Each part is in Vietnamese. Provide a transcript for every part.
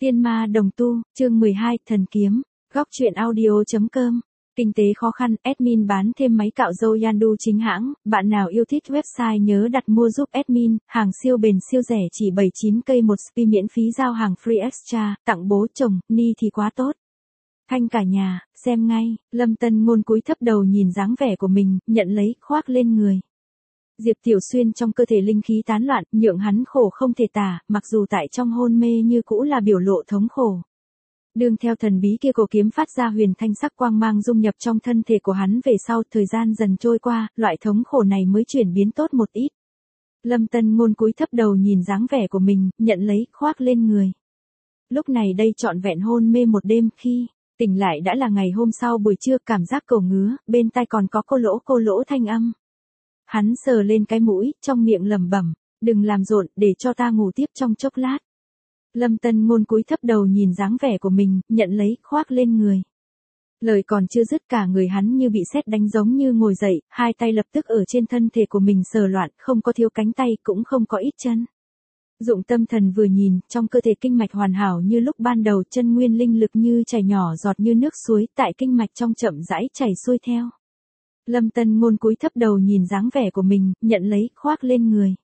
Tiên ma đồng tu, chương 12, thần kiếm, góc truyện audio.com. Kinh tế khó khăn, admin bán thêm máy cạo râu Yandu chính hãng, bạn nào yêu thích website nhớ đặt mua giúp admin, hàng siêu bền siêu rẻ chỉ 79k một spi miễn phí giao hàng free extra, tặng bố chồng, ni thì quá tốt. Thanh cả nhà, xem ngay, Lâm Tân Ngôn cúi thấp đầu nhìn dáng vẻ của mình, nhận lấy, khoác lên người. Diệp Tiểu Xuyên trong cơ thể linh khí tán loạn, nhượng hắn khổ không thể tả, mặc dù tại trong hôn mê như cũ là biểu lộ thống khổ. Đương theo thần bí kia cổ kiếm phát ra huyền thanh sắc quang mang dung nhập trong thân thể của hắn về sau, thời gian dần trôi qua, loại thống khổ này mới chuyển biến tốt một ít. Lâm Tân Ngôn cúi thấp đầu nhìn dáng vẻ của mình, nhận lấy, khoác lên người. Lúc này đây trọn vẹn hôn mê một đêm, khi tỉnh lại đã là ngày hôm sau buổi trưa, cảm giác cổ ngứa, bên tai còn có cô lỗ thanh âm. Hắn sờ lên cái mũi, trong miệng lẩm bẩm, đừng làm rộn, để cho ta ngủ tiếp trong chốc lát. Lâm Tân Ngôn cúi thấp đầu nhìn dáng vẻ của mình, nhận lấy, khoác lên người. Lời còn chưa dứt cả người hắn như bị sét đánh giống như ngồi dậy, hai tay lập tức ở trên thân thể của mình sờ loạn, không có thiếu cánh tay cũng không có ít chân. Dụng tâm thần vừa nhìn, trong cơ thể kinh mạch hoàn hảo như lúc ban đầu, chân nguyên linh lực như chảy nhỏ giọt như nước suối, tại kinh mạch trong chậm rãi chảy xuôi theo. Lâm Tân Ngôn cúi thấp đầu nhìn dáng vẻ của mình, nhận lấy, khoác lên người.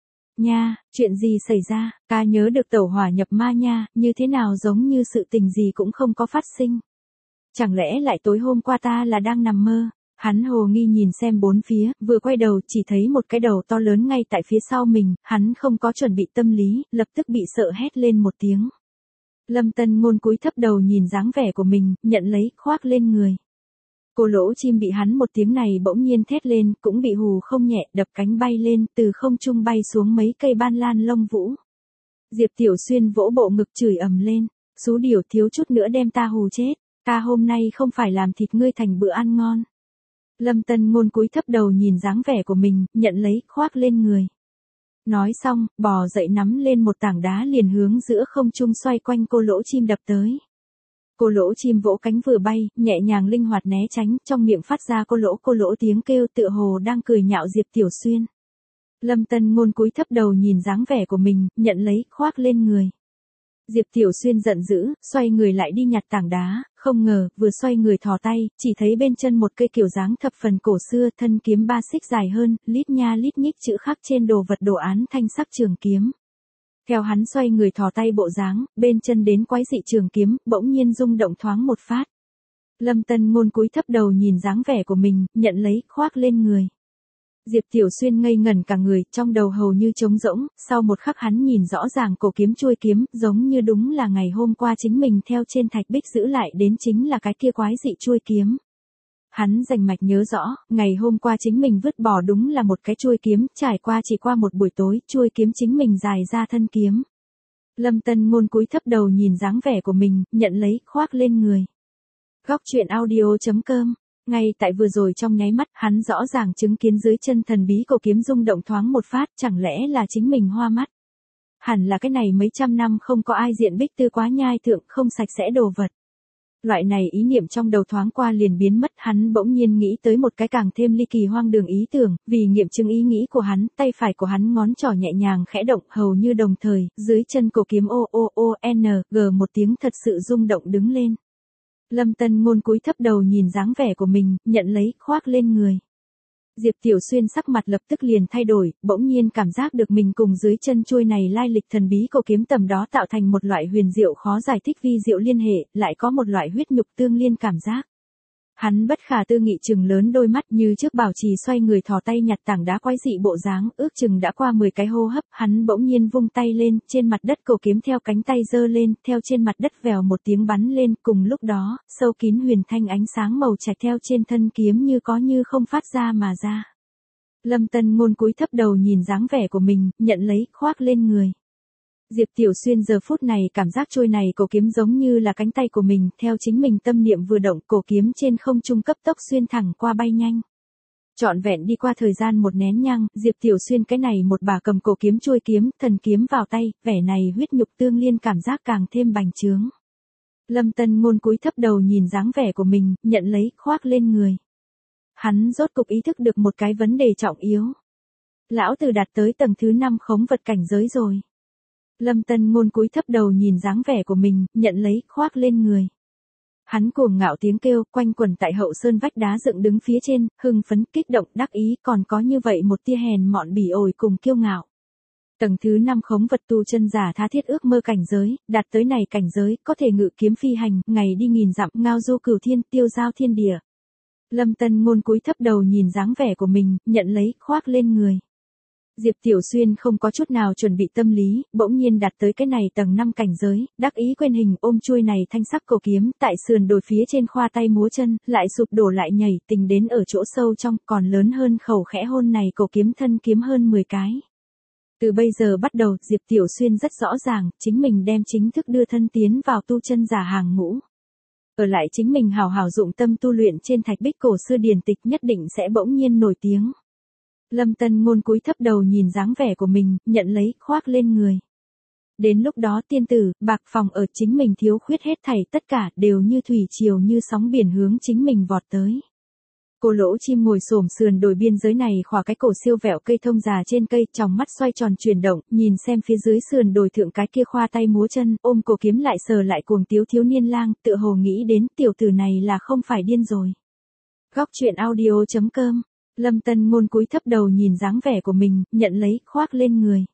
Nha, chuyện gì xảy ra, ca nhớ được tẩu hỏa nhập ma nha, như thế nào giống như sự tình gì cũng không có phát sinh. Chẳng lẽ lại tối hôm qua ta là đang nằm mơ? Hắn hồ nghi nhìn xem bốn phía, vừa quay đầu chỉ thấy một cái đầu to lớn ngay tại phía sau mình, hắn không có chuẩn bị tâm lý, lập tức bị sợ hét lên một tiếng. Lâm Tân Ngôn cúi thấp đầu nhìn dáng vẻ của mình, nhận lấy, khoác lên người. Cô lỗ chim bị hắn một tiếng này bỗng nhiên thét lên, cũng bị hù không nhẹ, đập cánh bay lên, từ không trung bay xuống mấy cây ban lan lông vũ. Diệp Tiểu Xuyên vỗ bộ ngực chửi ầm lên, xú điểu thiếu chút nữa đem ta hù chết, ta hôm nay không phải làm thịt ngươi thành bữa ăn ngon. Lâm Tân Ngôn cúi thấp đầu nhìn dáng vẻ của mình, nhận lấy, khoác lên người. Nói xong, bò dậy nắm lên một tảng đá liền hướng giữa không trung xoay quanh cô lỗ chim đập tới. Cô lỗ chim vỗ cánh vừa bay, nhẹ nhàng linh hoạt né tránh, trong miệng phát ra cô lỗ tiếng kêu tựa hồ đang cười nhạo Diệp Tiểu Xuyên. Lâm Tân Ngôn cúi thấp đầu nhìn dáng vẻ của mình, nhận lấy, khoác lên người. Diệp Tiểu Xuyên giận dữ, xoay người lại đi nhặt tảng đá, không ngờ, vừa xoay người thò tay, chỉ thấy bên chân một cây kiểu dáng thập phần cổ xưa, thân kiếm 3 xích dài hơn, lít nha lít nhích chữ khắc trên đồ vật đồ án thanh sắc trường kiếm. Theo hắn xoay người thò tay bộ dáng, bên chân đến quái dị trường kiếm, bỗng nhiên rung động thoáng một phát. Lâm Tân Ngôn cúi thấp đầu nhìn dáng vẻ của mình, nhận lấy, khoác lên người. Diệp Tiểu Xuyên ngây ngẩn cả người, trong đầu hầu như trống rỗng, sau một khắc hắn nhìn rõ ràng cổ kiếm chuôi kiếm, giống như đúng là ngày hôm qua chính mình theo trên thạch bích giữ lại đến chính là cái kia quái dị chuôi kiếm. Hắn rành mạch nhớ rõ, ngày hôm qua chính mình vứt bỏ đúng là một cái chuôi kiếm, trải qua chỉ qua một buổi tối, chuôi kiếm chính mình dài ra thân kiếm. Lâm Tân Ngôn cúi thấp đầu nhìn dáng vẻ của mình, nhận lấy, khoác lên người. Góc truyện audio.com. Ngay tại vừa rồi trong nháy mắt, hắn rõ ràng chứng kiến dưới chân thần bí cổ kiếm rung động thoáng một phát, chẳng lẽ là chính mình hoa mắt. Hẳn là cái này mấy trăm năm không có ai diện bích tư quá nhai thượng, không sạch sẽ đồ vật. Loại này ý niệm trong đầu thoáng qua liền biến mất, hắn bỗng nhiên nghĩ tới một cái càng thêm ly kỳ hoang đường ý tưởng, vì nghiệm chứng ý nghĩ của hắn, tay phải của hắn ngón trỏ nhẹ nhàng khẽ động, hầu như đồng thời, dưới chân cổ kiếm một tiếng thật sự rung động đứng lên. Lâm Tân Ngôn cúi thấp đầu nhìn dáng vẻ của mình, nhận lấy, khoác lên người. Diệp Tiểu Xuyên sắc mặt lập tức liền thay đổi, bỗng nhiên cảm giác được mình cùng dưới chân chuôi này lai lịch thần bí cổ kiếm tầm đó tạo thành một loại huyền diệu khó giải thích vi diệu liên hệ, lại có một loại huyết nhục tương liên cảm giác. Hắn bất khả tư nghị chừng lớn đôi mắt như trước bảo trì xoay người thò tay nhặt tảng đá quái dị bộ dáng, ước chừng đã qua 10 cái hô hấp, hắn bỗng nhiên vung tay lên, trên mặt đất cổ kiếm theo cánh tay giơ lên, theo trên mặt đất vèo một tiếng bắn lên, cùng lúc đó, sâu kín huyền thanh ánh sáng màu trạch theo trên thân kiếm như có như không phát ra mà ra. Lâm Tân Ngôn cúi thấp đầu nhìn dáng vẻ của mình, nhận lấy, khoác lên người. Diệp Tiểu Xuyên giờ phút này cảm giác trôi này cổ kiếm giống như là cánh tay của mình, theo chính mình tâm niệm vừa động, cổ kiếm trên không trung cấp tốc xuyên thẳng qua bay nhanh. Trọn vẹn đi qua thời gian một nén nhang, Diệp Tiểu Xuyên cái này một bà cầm cổ kiếm chuôi kiếm, thần kiếm vào tay, vẻ này huyết nhục tương liên cảm giác càng thêm bành trướng. Lâm Tân Ngôn cúi thấp đầu nhìn dáng vẻ của mình, nhận lấy, khoác lên người. Hắn rốt cục ý thức được một cái vấn đề trọng yếu. Lão tử đạt tới tầng thứ 5 khống vật cảnh giới rồi. Lâm Tân Ngôn cúi thấp đầu nhìn dáng vẻ của mình, nhận lấy, khoác lên người. Hắn cuồng ngạo tiếng kêu, quanh quẩn tại hậu sơn vách đá dựng đứng phía trên, hưng phấn, kích động, đắc ý, còn có như vậy một tia hèn mọn bỉ ổi cùng kiêu ngạo. Tầng thứ 5 khống vật tu chân giả tha thiết ước mơ cảnh giới, đạt tới này cảnh giới, có thể ngự kiếm phi hành, ngày đi nghìn dặm, ngao du cửu thiên, tiêu giao thiên địa. Lâm Tân Ngôn cúi thấp đầu nhìn dáng vẻ của mình, nhận lấy, khoác lên người. Diệp Tiểu Xuyên không có chút nào chuẩn bị tâm lý, bỗng nhiên đạt tới cái này tầng 5 cảnh giới, đắc ý quên hình ôm chuôi này thanh sắc cổ kiếm, tại sườn đồi phía trên khoa tay múa chân, lại sụp đổ lại nhảy, tình đến ở chỗ sâu trong, còn lớn hơn khẩu khẽ hôn này cổ kiếm thân kiếm hơn 10 cái. Từ bây giờ bắt đầu, Diệp Tiểu Xuyên rất rõ ràng, chính mình đem chính thức đưa thân tiến vào tu chân giả hàng ngũ. Ở lại chính mình hào hào dụng tâm tu luyện trên thạch bích cổ xưa điển tịch nhất định sẽ bỗng nhiên nổi tiếng. Lâm Tân Ngôn cúi thấp đầu nhìn dáng vẻ của mình, nhận lấy, khoác lên người. Đến lúc đó tiên tử, bạc phòng ở chính mình thiếu khuyết hết thảy tất cả đều như thủy triều như sóng biển hướng chính mình vọt tới. Cô lỗ chim ngồi xổm sườn đồi biên giới này khỏa cái cổ siêu vẹo cây thông già trên cây, tròng mắt xoay tròn chuyển động, nhìn xem phía dưới sườn đồi thượng cái kia khoa tay múa chân, ôm cổ kiếm lại sờ lại cuồng tiếu thiếu niên lang, tựa hồ nghĩ đến tiểu tử này là không phải điên rồi. Góc truyện audio.com. Lâm Tân Ngôn cúi thấp đầu nhìn dáng vẻ của mình, nhận lấy, khoác lên người.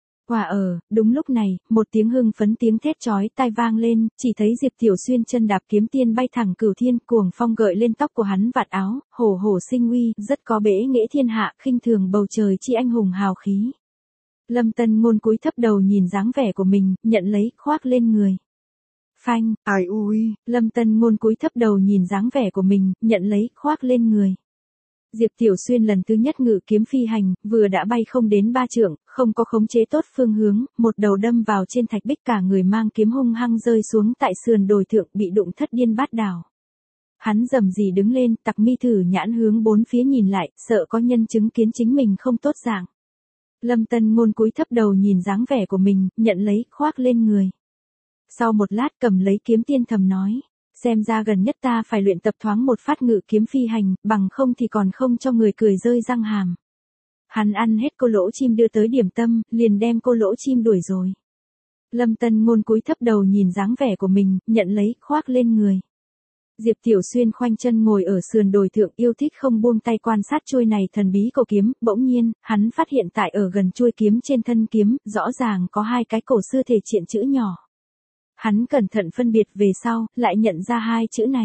Đúng lúc này, một tiếng hưng phấn tiếng thét chói tai vang lên, chỉ thấy Diệp Tiểu Xuyên chân đạp kiếm tiên bay thẳng cửu thiên, cuồng phong gợi lên tóc của hắn vạt áo, hổ hổ sinh uy, rất có bẽ nghệ thiên hạ, khinh thường bầu trời chi anh hùng hào khí. Lâm Tân Ngôn cúi thấp đầu nhìn dáng vẻ của mình, nhận lấy, khoác lên người. Phanh, ai ui, Lâm Tân Ngôn cúi thấp đầu nhìn dáng vẻ của mình, nhận lấy, khoác lên người. Diệp Tiểu Xuyên lần thứ nhất ngự kiếm phi hành, vừa đã bay không đến 3 trượng, không có khống chế tốt phương hướng, một đầu đâm vào trên thạch bích, cả người mang kiếm hung hăng rơi xuống tại sườn đồi thượng, bị đụng thất điên bát đảo. Hắn rầm rì đứng lên, tặc mi thử nhãn hướng bốn phía nhìn lại, sợ có nhân chứng kiến chính mình không tốt dạng. Lâm Tân Ngôn cúi thấp đầu nhìn dáng vẻ của mình, nhận lấy, khoác lên người. Sau một lát cầm lấy kiếm tiên thầm nói. Xem ra gần nhất ta phải luyện tập thoáng một phát ngự kiếm phi hành, bằng không thì còn không cho người cười rơi răng hàm. Hắn ăn hết cô lỗ chim đưa tới điểm tâm, liền đem cô lỗ chim đuổi rồi. Lâm Tân Ngôn cúi thấp đầu nhìn dáng vẻ của mình, nhận lấy, khoác lên người. Diệp Tiểu Xuyên khoanh chân ngồi ở sườn đồi thượng, yêu thích không buông tay quan sát chuôi này thần bí cổ kiếm, bỗng nhiên, hắn phát hiện tại ở gần chuôi kiếm trên thân kiếm, rõ ràng có hai cái cổ xưa thể triện chữ nhỏ. Hắn cẩn thận phân biệt về sau, lại nhận ra hai chữ này.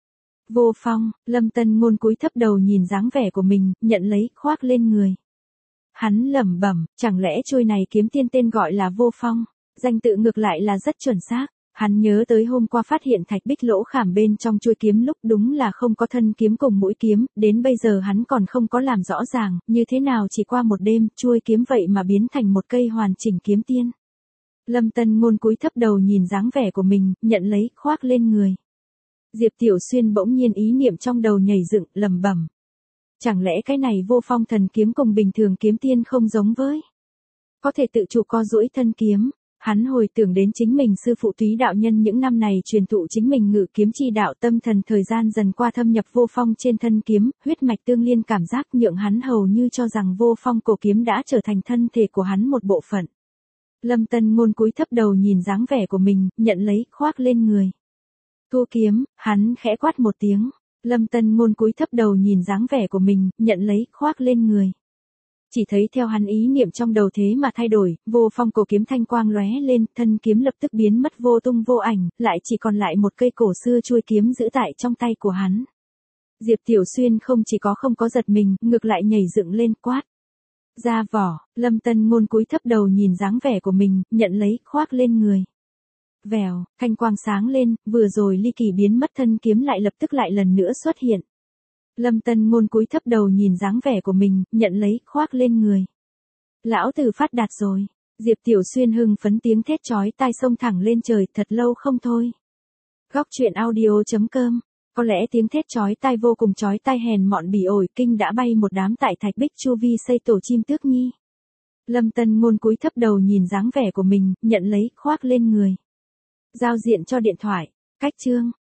Vô Phong, Lâm Tân Ngôn cúi thấp đầu nhìn dáng vẻ của mình, nhận lấy, khoác lên người. Hắn lẩm bẩm, chẳng lẽ chuôi này kiếm tiên tên gọi là Vô Phong, danh tự ngược lại là rất chuẩn xác. Hắn nhớ tới hôm qua phát hiện thạch bích lỗ khảm bên trong chuôi kiếm lúc đúng là không có thân kiếm cùng mũi kiếm, đến bây giờ hắn còn không có làm rõ ràng, như thế nào chỉ qua một đêm, chuôi kiếm vậy mà biến thành một cây hoàn chỉnh kiếm tiên. Lâm Tân Ngôn cúi thấp đầu nhìn dáng vẻ của mình, nhận lấy, khoác lên người. Diệp Tiểu Xuyên bỗng nhiên ý niệm trong đầu nhảy dựng, lẩm bẩm. Chẳng lẽ cái này Vô Phong thần kiếm cùng bình thường kiếm tiên không giống với? Có thể tự chủ co duỗi thân kiếm. Hắn hồi tưởng đến chính mình sư phụ Túy đạo nhân những năm này truyền thụ chính mình ngự kiếm chi đạo, tâm thần thời gian dần qua thâm nhập Vô Phong trên thân kiếm, huyết mạch tương liên cảm giác nhượng hắn hầu như cho rằng Vô Phong cổ kiếm đã trở thành thân thể của hắn một bộ phận. Lâm Tân Ngôn cúi thấp đầu nhìn dáng vẻ của mình, nhận lấy, khoác lên người. Thu kiếm, hắn khẽ quát một tiếng. Lâm Tân Ngôn cúi thấp đầu nhìn dáng vẻ của mình, nhận lấy, khoác lên người. Chỉ thấy theo hắn ý niệm trong đầu thế mà thay đổi, Vô Phong cổ kiếm thanh quang lóe lên, thân kiếm lập tức biến mất vô tung vô ảnh, lại chỉ còn lại một cây cổ xưa chuôi kiếm giữ tại trong tay của hắn. Diệp Tiểu Xuyên không chỉ có không có giật mình, ngược lại nhảy dựng lên, quát. Ra vỏ, Lâm Tân Ngôn cúi thấp đầu nhìn dáng vẻ của mình, nhận lấy, khoác lên người. Vèo, thanh quang sáng lên, vừa rồi ly kỳ biến mất thân kiếm lại lập tức lại lần nữa xuất hiện. Lâm Tân Ngôn cúi thấp đầu nhìn dáng vẻ của mình, nhận lấy, khoác lên người. Lão tử phát đạt rồi. Diệp Tiểu Xuyên hưng phấn tiếng thét chói tai xông thẳng lên trời, thật lâu không thôi. Góc truyện audio.com. Có lẽ tiếng thét chói tai vô cùng chói tai hèn mọn bỉ ổi kinh đã bay một đám tại thạch bích chu vi xây tổ chim tước nhi. Lâm Tân Ngôn cúi thấp đầu nhìn dáng vẻ của mình, nhận lấy, khoác lên người. Giao diện cho điện thoại. Cách chương.